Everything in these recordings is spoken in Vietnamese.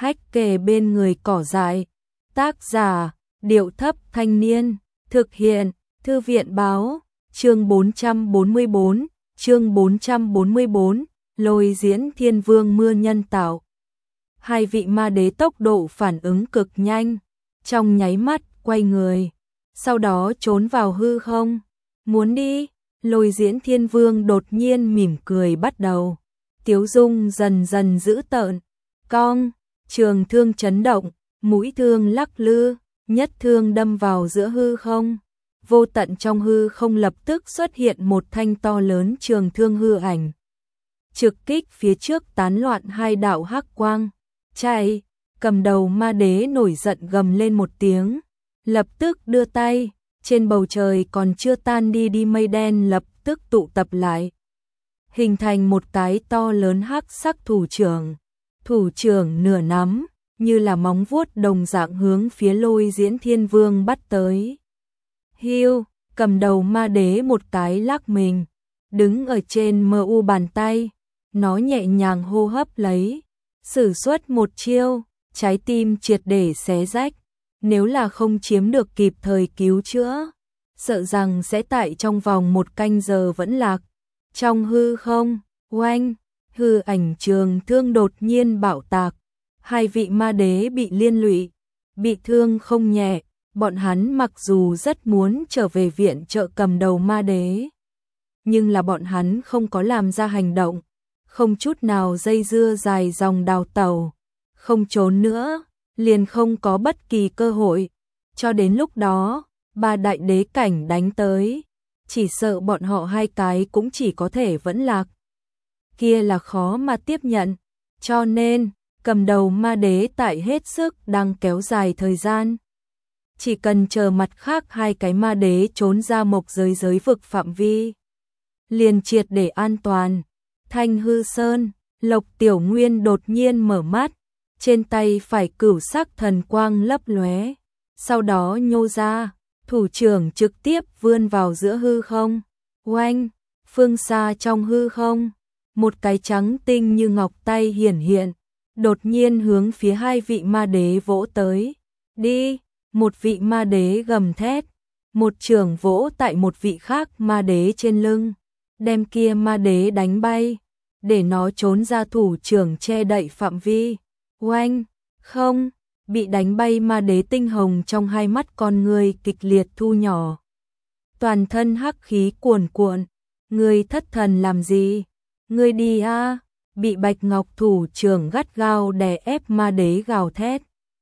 hách kề bên người cỏ dại. Tác giả, Điệu Thấp Thanh Niên, thực hiện, Thư viện báo, chương 444, Lôi Diễn Thiên Vương mưa nhân tạo. Hai vị ma đế tốc độ phản ứng cực nhanh, trong nháy mắt quay người, sau đó trốn vào hư không. Muốn đi, Lôi Diễn Thiên Vương đột nhiên mỉm cười bắt đầu. Tiếu dung dần dần dữ tợn, cong, trường thương chấn động, mũi thương lắc lư, nhất thương đâm vào giữa hư không. Vô tận trong hư không lập tức xuất hiện một thanh to lớn trường thương hư ảnh. Trực kích phía trước tán loạn hai đạo hắc quang. Chạy, cầm đầu ma đế nổi giận gầm lên một tiếng, lập tức đưa tay, trên bầu trời còn chưa tan đi mây đen lập tức tụ tập lại, hình thành một cái to lớn hắc sắc thủ trưởng nửa nắm, như là móng vuốt đồng dạng hướng phía Lôi Diễn Thiên Vương bắt tới. Hiu, cầm đầu ma đế một cái lắc mình, đứng ở trên MU bàn tay, nó nhẹ nhàng hô hấp lấy, sử xuất một chiêu, trái tim triệt để xé rách, nếu là không chiếm được kịp thời cứu chữa, sợ rằng sẽ tại trong vòng một canh giờ vẫn lạc. Trong hư không, oanh, hư ảnh trường thương đột nhiên bạo tạc, hai vị ma đế bị liên lụy, bị thương không nhẹ, bọn hắn mặc dù rất muốn trở về viện trợ cầm đầu ma đế, nhưng là bọn hắn không có làm ra hành động, không chút nào dây dưa dài dòng đào tẩu, không trốn nữa, liền không có bất kỳ cơ hội, cho đến lúc đó, ba đại đế cảnh đánh tới, chỉ sợ bọn họ hai cái cũng chỉ có thể vẫn lạc. Kia là khó mà tiếp nhận, cho nên, cầm đầu ma đế tại hết sức đang kéo dài thời gian. Chỉ cần chờ mặt khác hai cái ma đế trốn ra mộc giới vực phạm vi, liền triệt để an toàn. Thanh Hư Sơn, Lộc Tiểu Nguyên đột nhiên mở mắt, trên tay phải cửu sắc thần quang lấp lóe, sau đó nhô ra, thủ trưởng trực tiếp vươn vào giữa hư không. Oanh, phương xa trong hư không, một cái trắng tinh như ngọc tay hiển hiện, đột nhiên hướng phía hai vị ma đế vỗ tới. Đi, một vị ma đế gầm thét, một trường vỗ tại một vị khác ma đế trên lưng, đem kia ma đế đánh bay, để nó trốn ra thủ trưởng che đậy phạm vi. Oanh, không, bị đánh bay ma đế tinh hồng trong hai mắt con người kịch liệt thu nhỏ. Toàn thân hắc khí cuồn cuộn, ngươi thất thần làm gì? Ngươi đi a, bị Bạch Ngọc thủ trưởng gắt gao đè ép ma đế gào thét.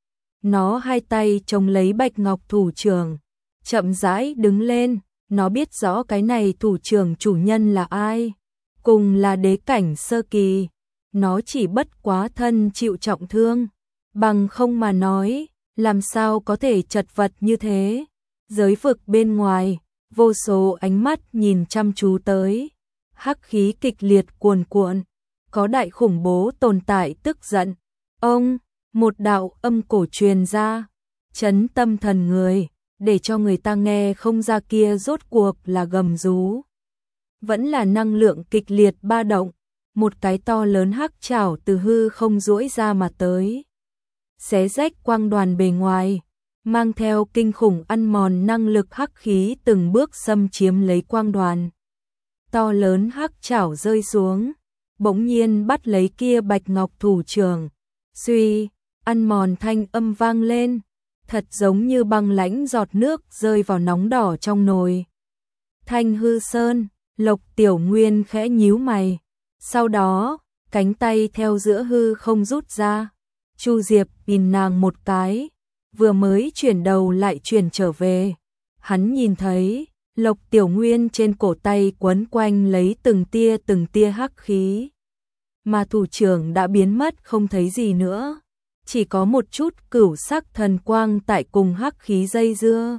Nó hai tay chống lấy Bạch Ngọc thủ trưởng, chậm rãi đứng lên, nó biết rõ cái này thủ trưởng chủ nhân là ai, cùng là đế cảnh sơ kỳ, nó chỉ bất quá thân chịu trọng thương, bằng không mà nói, làm sao có thể chật vật như thế. Giới vực bên ngoài, vô số ánh mắt nhìn chăm chú tới, hắc khí kịch liệt cuồn cuộn, có đại khủng bố tồn tại tức giận. Ông, một đạo âm cổ truyền ra, chấn tâm thần người, để cho người ta nghe không ra kia rốt cuộc là gầm rú, vẫn là năng lượng kịch liệt ba động. Một cái to lớn hắc chảo từ hư không duỗi ra mà tới, xé rách quang đoàn bề ngoài, mang theo kinh khủng ăn mòn năng lực hắc khí từng bước xâm chiếm lấy quang đoàn. To lớn hắc chảo rơi xuống, bỗng nhiên bắt lấy kia Bạch Ngọc thủ trưởng, suy, ăn mòn thanh âm vang lên, thật giống như băng lãnh giọt nước rơi vào nóng đỏ trong nồi. Thanh Hư Sơn, Lộc Tiểu Nguyên khẽ nhíu mày, sau đó, cánh tay theo giữa hư không rút ra, Chu Diệp nhìn nàng một cái, vừa mới chuyển đầu lại chuyển trở về, hắn nhìn thấy, Lộc Tiểu Nguyên trên cổ tay quấn quanh lấy từng tia hắc khí, mà thủ trưởng đã biến mất không thấy gì nữa, chỉ có một chút cửu sắc thần quang tại cùng hắc khí dây dưa.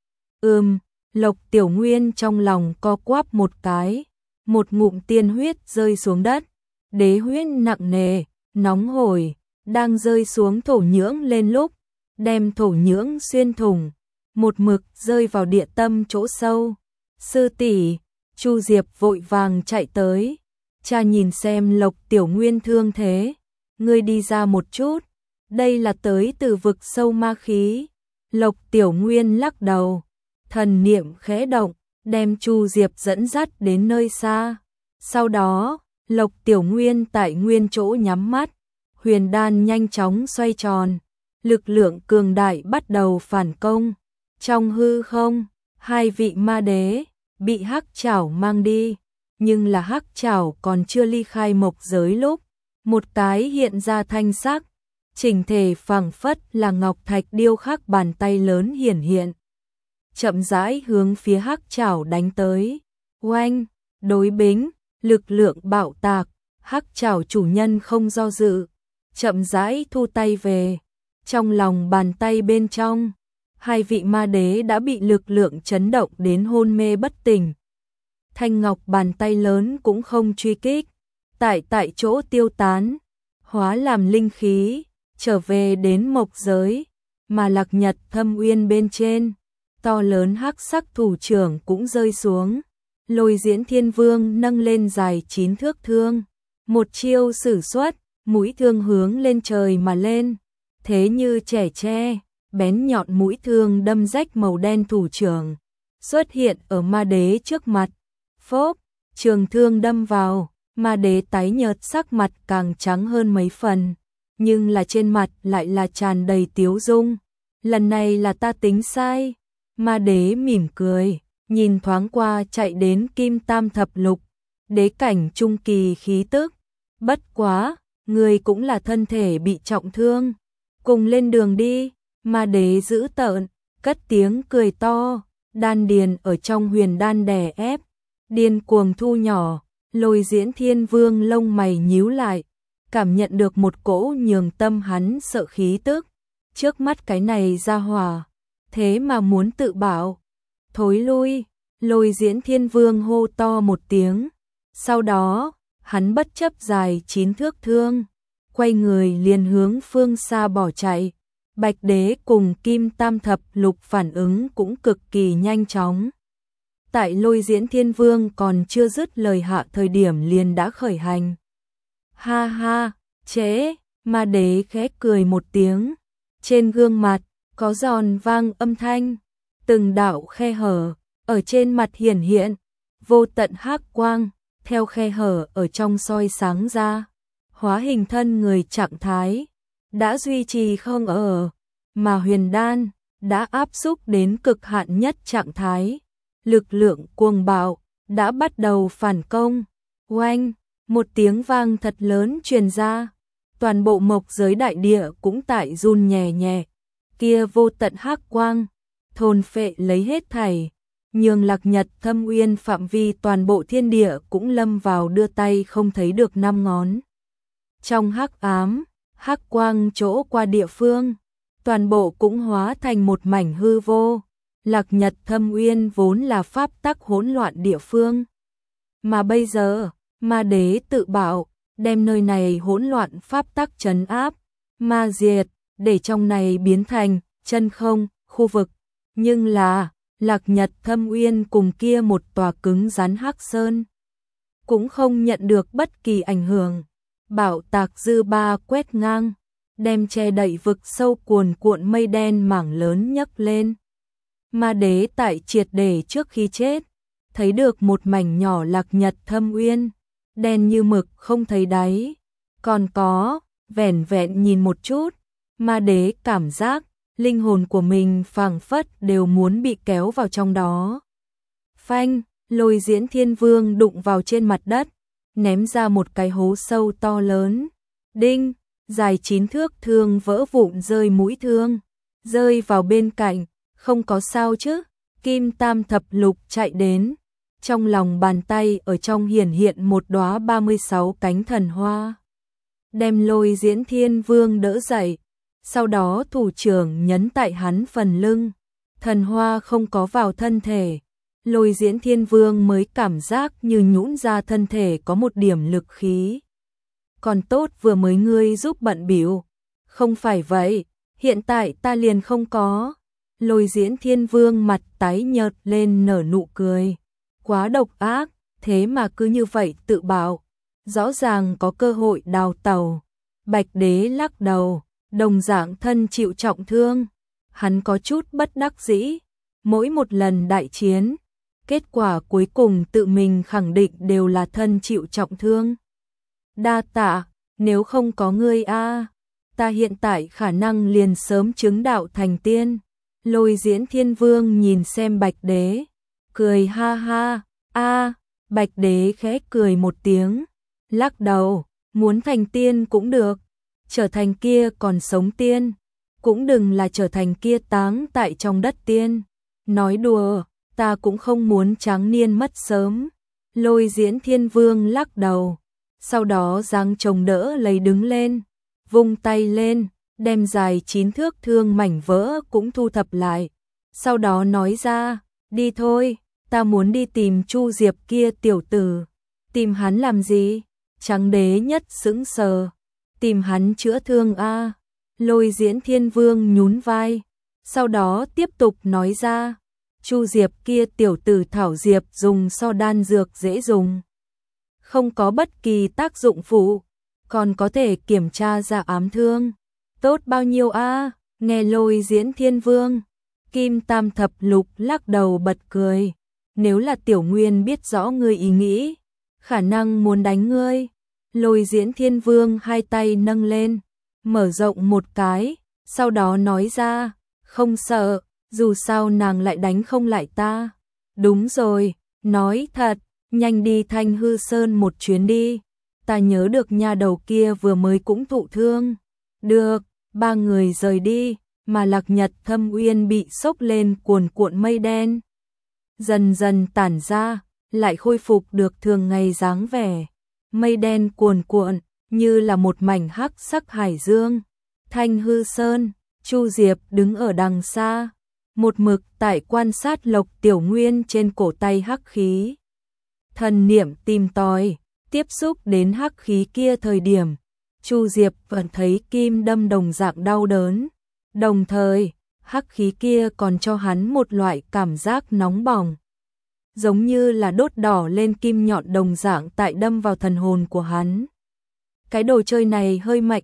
Lộc Tiểu Nguyên trong lòng co quắp một cái, một ngụm tiên huyết rơi xuống đất, đế huyết nặng nề, nóng hổi, đang rơi xuống thổ nhưỡng lên lúc, đem thổ nhưỡng xuyên thủng, một mực rơi vào địa tâm chỗ sâu. Sư tỷ, Chu Diệp vội vàng chạy tới, cha nhìn xem Lộc Tiểu Nguyên thương thế, ngươi đi ra một chút, đây là tới từ vực sâu ma khí. Lộc Tiểu Nguyên lắc đầu, thần niệm khẽ động, đem Chu Diệp dẫn dắt đến nơi xa. Sau đó, Lộc Tiểu Nguyên tại nguyên chỗ nhắm mắt, huyền đan nhanh chóng xoay tròn, lực lượng cường đại bắt đầu phản công. Trong hư không, hai vị ma đế bị hắc trảo mang đi, nhưng là hắc trảo còn chưa ly khai mộc giới lúc, một cái hiện ra thanh sắc, chỉnh thể phẳng phất là ngọc thạch điêu khắc bàn tay lớn hiển hiện. Chậm rãi hướng phía hắc trảo đánh tới. Oanh, đối bính, lực lượng bạo tạc, hắc trảo chủ nhân không do dự, chậm rãi thu tay về. Trong lòng bàn tay bên trong, hai vị ma đế đã bị lực lượng chấn động đến hôn mê bất tỉnh. Thanh ngọc bàn tay lớn cũng không truy kích, tại chỗ tiêu tán, hóa làm linh khí, trở về đến mộc giới, mà Lạc Nhật Thâm Uyên bên trên, to lớn hắc sắc thủ trưởng cũng rơi xuống. Lôi Diễn Thiên Vương nâng lên dài 9 thước thương, một chiêu sử xuất, mũi thương hướng lên trời mà lên, thế như trẻ tre, bén nhọn mũi thương đâm rách màu đen thủ trưởng, xuất hiện ở ma đế trước mặt. Phốp, trường thương đâm vào, ma đế tái nhợt sắc mặt càng trắng hơn mấy phần, nhưng là trên mặt lại là tràn đầy tiếu dung. Lần này là ta tính sai. Ma đế mỉm cười, nhìn thoáng qua chạy đến Kim Tam Thập Lục, đế cảnh trung kỳ khí tức. Bất quá, người cũng là thân thể bị trọng thương, cùng lên đường đi. Ma đế dữ tợn, cất tiếng cười to, đan điền ở trong huyền đan đè ép, điên cuồng thu nhỏ. Lôi Diễn Thiên Vương lông mày nhíu lại, cảm nhận được một cỗ nhường tâm hắn sợ khí tức. Trước mắt cái này ra hỏa, thế mà muốn tự bảo. Thối lui, Lôi Diễn Thiên Vương hô to một tiếng. Sau đó, hắn bất chấp dài 9 thước thương, quay người liền hướng phương xa bỏ chạy. Bạch Đế cùng Kim Tam Thập Lục phản ứng cũng cực kỳ nhanh chóng. Tại Lôi Diễn Thiên Vương còn chưa dứt lời hạ thời điểm liền đã khởi hành. Ha ha, chế, ma đế khẽ cười một tiếng. Trên gương mặt, có giòn vang âm thanh. Từng đạo khe hở, ở trên mặt hiển hiện. Vô tận hắc quang, theo khe hở ở trong soi sáng ra. Hóa hình thân người trạng thái, đã duy trì không ở. Mà huyền đan, đã áp xúc đến cực hạn nhất trạng thái. Lực lượng cuồng bạo đã bắt đầu phản công. Oanh, một tiếng vang thật lớn truyền ra, toàn bộ mộc giới đại địa cũng tại run nhẹ nhẹ. Kia vô tận hắc quang, thôn phệ lấy hết thảy, nhường Lạc Nhật Thâm Uyên phạm vi toàn bộ thiên địa cũng lâm vào đưa tay không thấy được 5 ngón. Trong hắc ám, hắc quang chỗ qua địa phương, toàn bộ cũng hóa thành một mảnh hư vô. Lạc Nhật Thâm Uyên vốn là pháp tắc hỗn loạn địa phương, mà bây giờ, ma đế tự bảo, đem nơi này hỗn loạn pháp tắc trấn áp, ma diệt, để trong này biến thành chân không, khu vực. Nhưng là, Lạc Nhật Thâm Uyên cùng kia một tòa cứng rắn hắc sơn, cũng không nhận được bất kỳ ảnh hưởng. Bạo tạc dư ba quét ngang, đem che đậy vực sâu cuồn cuộn mây đen mảng lớn nhấc lên. Ma đế tại triệt để trước khi chết, thấy được một mảnh nhỏ Lạc Nhật Thâm Uyên, đen như mực không thấy đáy. Còn có, vẻn vẹn nhìn một chút, ma đế cảm giác linh hồn của mình phảng phất đều muốn bị kéo vào trong đó. Phanh, Lôi Diễn Thiên Vương đụng vào trên mặt đất, ném ra một cái hố sâu to lớn. Đinh, dài 9 thước thương vỡ vụn rơi mũi thương, rơi vào bên cạnh. Không có sao chứ? Kim Tam Thập Lục chạy đến, trong lòng bàn tay ở trong hiển hiện một đóa 36 cánh thần hoa, đem Lôi Diễn Thiên Vương đỡ dậy, sau đó thủ trưởng nhấn tại hắn phần lưng, thần hoa không có vào thân thể, Lôi Diễn Thiên Vương mới cảm giác như nhũn ra thân thể có một điểm lực khí. Còn tốt vừa mới ngươi giúp bận bịu. Không phải vậy, hiện tại ta liền không có. Lôi Diễn Thiên Vương mặt tái nhợt lên nở nụ cười. Quá độc ác, thế mà cứ như vậy tự bảo. Rõ ràng có cơ hội đào tẩu. Bạch Đế lắc đầu, đồng dạng thân chịu trọng thương. Hắn có chút bất đắc dĩ, mỗi một lần đại chiến, kết quả cuối cùng tự mình khẳng định đều là thân chịu trọng thương. Đa tạ, nếu không có ngươi ta hiện tại khả năng liền sớm chứng đạo thành tiên. Lôi Diễn Thiên Vương nhìn xem Bạch Đế, cười ha ha, Bạch Đế khẽ cười một tiếng, lắc đầu, muốn thành tiên cũng được, trở thành kia còn sống tiên, cũng đừng là trở thành kia táng tại trong đất tiên. Nói đùa, ta cũng không muốn tráng niên mất sớm. Lôi Diễn Thiên Vương lắc đầu, sau đó giang chồng đỡ lấy đứng lên, vung tay lên, đem dài 9 thước thương mảnh vỡ cũng thu thập lại. Sau đó nói ra, đi thôi, ta muốn đi tìm Chu Diệp kia tiểu tử. Tìm hắn làm gì? Tráng Đế nhất sững sờ. Tìm hắn chữa thương Lôi Diễn Thiên Vương nhún vai, sau đó tiếp tục nói ra, Chu Diệp kia tiểu tử thảo diệp dùng so đan dược dễ dùng, không có bất kỳ tác dụng phụ, còn có thể kiểm tra ra ám thương. Tốt bao nhiêu Nghe Lôi Diễn Thiên Vương, Kim Tam Thập Lục lắc đầu bật cười, nếu là Tiểu Nguyên biết rõ ngươi ý nghĩ, khả năng muốn đánh ngươi. Lôi Diễn Thiên Vương hai tay nâng lên, mở rộng một cái, sau đó nói ra, không sợ, dù sao nàng lại đánh không lại ta. Đúng rồi, nói thật, nhanh đi Thanh Hư Sơn một chuyến đi, ta nhớ được nha đầu kia vừa mới cũng thụ thương. Được, ba người rời đi, mà Lạc Nhật Thâm Uyên bị sốc lên cuồn cuộn mây đen. Dần dần tản ra, lại khôi phục được thường ngày dáng vẻ. Mây đen cuồn cuộn, như là một mảnh hắc sắc hải dương. Thanh Hư Sơn, Chu Diệp đứng ở đằng xa, một mực tại quan sát Lộc Tiểu Nguyên trên cổ tay hắc khí. Thần niệm tìm tòi, tiếp xúc đến hắc khí kia thời điểm, Chu Diệp vẫn thấy kim đâm đồng dạng đau đớn. Đồng thời, hắc khí kia còn cho hắn một loại cảm giác nóng bỏng, giống như là đốt đỏ lên kim nhọn đồng dạng tại đâm vào thần hồn của hắn. Cái đồ chơi này hơi mạnh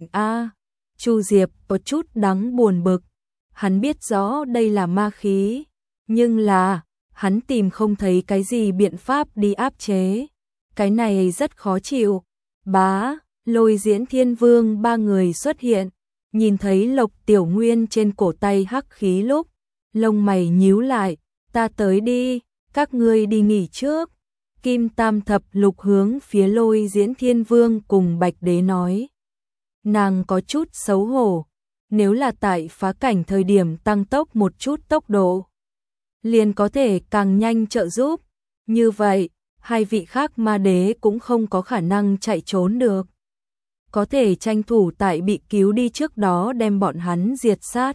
Chu Diệp có chút đáng buồn bực. Hắn biết rõ đây là ma khí, nhưng là hắn tìm không thấy cái gì biện pháp đi áp chế. Cái này rất khó chịu. Lôi Diễn Thiên Vương ba người xuất hiện, nhìn thấy Lộc Tiểu Nguyên trên cổ tay hắc khí lúc, lông mày nhíu lại, ta tới đi, các ngươi đi nghỉ trước. Kim Tam Thập Lục hướng phía Lôi Diễn Thiên Vương cùng Bạch Đế nói. Nàng có chút xấu hổ, nếu là tại phá cảnh thời điểm tăng tốc một chút tốc độ, liền có thể càng nhanh trợ giúp. Như vậy, hai vị khác ma đế cũng không có khả năng chạy trốn được. Có thể tranh thủ tại bị cứu đi trước đó đem bọn hắn diệt sát.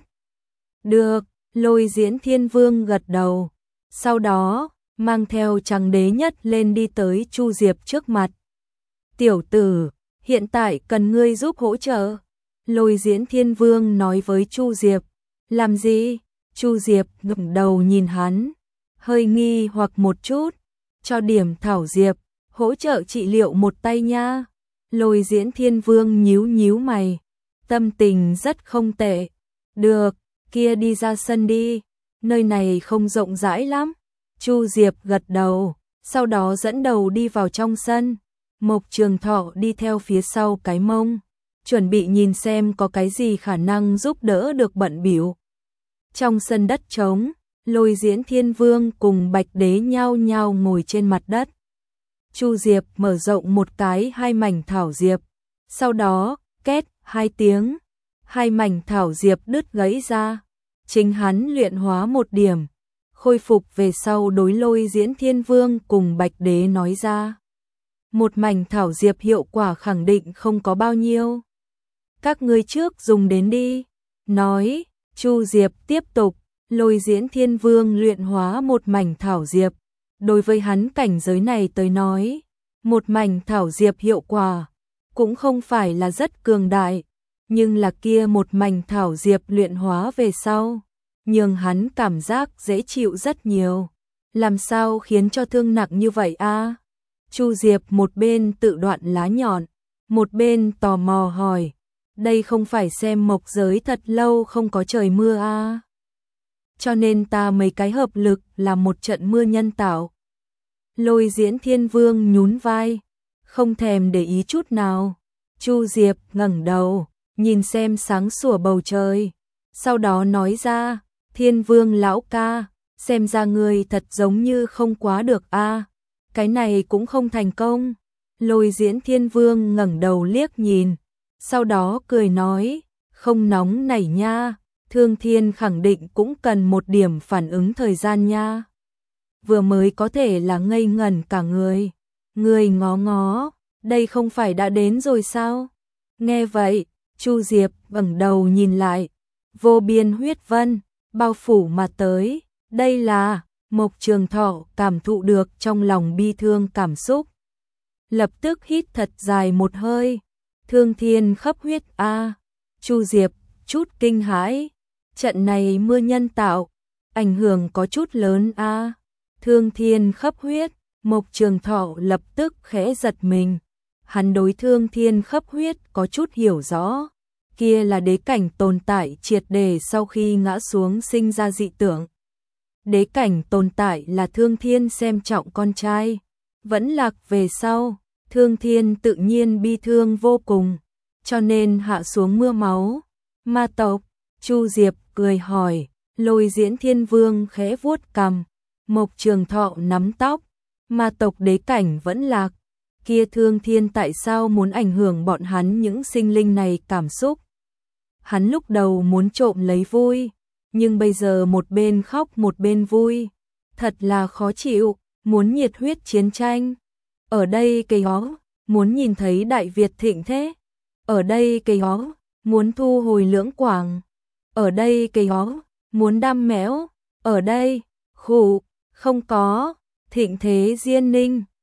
Được, Lôi Diễn Thiên Vương gật đầu. Sau đó, mang theo Tráng Đế nhất lên đi tới Chu Diệp trước mặt. Tiểu tử, hiện tại cần ngươi giúp hỗ trợ. Lôi Diễn Thiên Vương nói với Chu Diệp. Làm gì? Chu Diệp ngẩng đầu nhìn hắn, hơi nghi hoặc một chút. Cho điểm thảo diệp, hỗ trợ trị liệu một tay nha. Lôi Diễn Thiên Vương nhíu nhíu mày, tâm tình rất không tệ. Được, kia đi ra sân đi, nơi này không rộng rãi lắm. Chu Diệp gật đầu, sau đó dẫn đầu đi vào trong sân. Mộc Trường Thọ đi theo phía sau cái mông, chuẩn bị nhìn xem có cái gì khả năng giúp đỡ được bận bịu. Trong sân đất trống, Lôi Diễn Thiên Vương cùng Bạch Đế nhao nhao ngồi trên mặt đất. Chu Diệp mở rộng một cái hai mảnh thảo diệp, sau đó, két hai tiếng, hai mảnh thảo diệp đứt gãy ra. Chính hắn luyện hóa một điểm, khôi phục về sau đối Lôi Diễn Thiên Vương cùng Bạch Đế nói ra. Một mảnh thảo diệp hiệu quả khẳng định không có bao nhiêu. Các ngươi trước dùng đến đi. Nói, Chu Diệp tiếp tục, Lôi Diễn Thiên Vương luyện hóa một mảnh thảo diệp. Đối với hắn cảnh giới này tới nói, một mảnh thảo diệp hiệu quả cũng không phải là rất cường đại, nhưng là kia một mảnh thảo diệp luyện hóa về sau, nhưng hắn cảm giác dễ chịu rất nhiều. Làm sao khiến cho thương nặng như vậy Chu Diệp một bên tự đoạn lá nhọn, một bên tò mò hỏi. đây không phải xem mộc giới thật lâu không có trời mưa à. Cho nên ta mấy cái hợp lực là một trận mưa nhân tạo. Lôi Diễn Thiên Vương nhún vai, không thèm để ý chút nào. Chu Diệp ngẩng đầu, nhìn xem sáng sủa bầu trời, sau đó nói ra, Thiên Vương lão ca, xem ra người thật giống như không quá được a. Cái này cũng không thành công. Lôi Diễn Thiên Vương ngẩng đầu liếc nhìn, sau đó cười nói, không nóng nảy nha, Thương Thiên khẳng định cũng cần một điểm phản ứng thời gian nha. Vừa mới có thể là ngây ngẩn cả người. Người ngó ngó, đây không phải đã đến rồi sao? Nghe vậy, Chu Diệp ngẩng đầu nhìn lại, vô biên huyết vân bao phủ mà tới, đây là Mộc Trường Thọ cảm thụ được trong lòng bi thương cảm xúc. Lập tức hít thật dài một hơi, Thương Thiên khắp huyết a. Chu Diệp chút kinh hãi, trận này mưa nhân tạo, ảnh hưởng có chút lớn a. Thương Thiên khắp huyết, Mộc Trường Thọ lập tức khẽ giật mình. Hắn đối Thương Thiên khắp huyết có chút hiểu rõ, kia là đế cảnh tồn tại triệt để sau khi ngã xuống sinh ra dị tưởng. Đế cảnh tồn tại là Thương Thiên xem trọng con trai, vẫn lạc về sau, Thương Thiên tự nhiên bi thương vô cùng, cho nên hạ xuống mưa máu. Ma tộc, Chu Diệp cười hỏi, Lôi Diễn Thiên Vương khẽ vuốt cằm, Mộc Trường Thọ nắm tóc, ma tộc đế cảnh vẫn lạc, kia Thương Thiên tại sao muốn ảnh hưởng bọn hắn những sinh linh này cảm xúc? Hắn lúc đầu muốn trộm lấy vui, nhưng bây giờ một bên khóc một bên vui, thật là khó chịu, muốn nhiệt huyết chiến tranh. Ở đây cây ó, muốn nhìn thấy Đại Việt thịnh thế. Ở đây cây ó, muốn thu hồi Lưỡng Quảng. Ở đây cây ó, muốn đam mẽo. Ở đây, khụ, không có, thịnh thế Diên Ninh.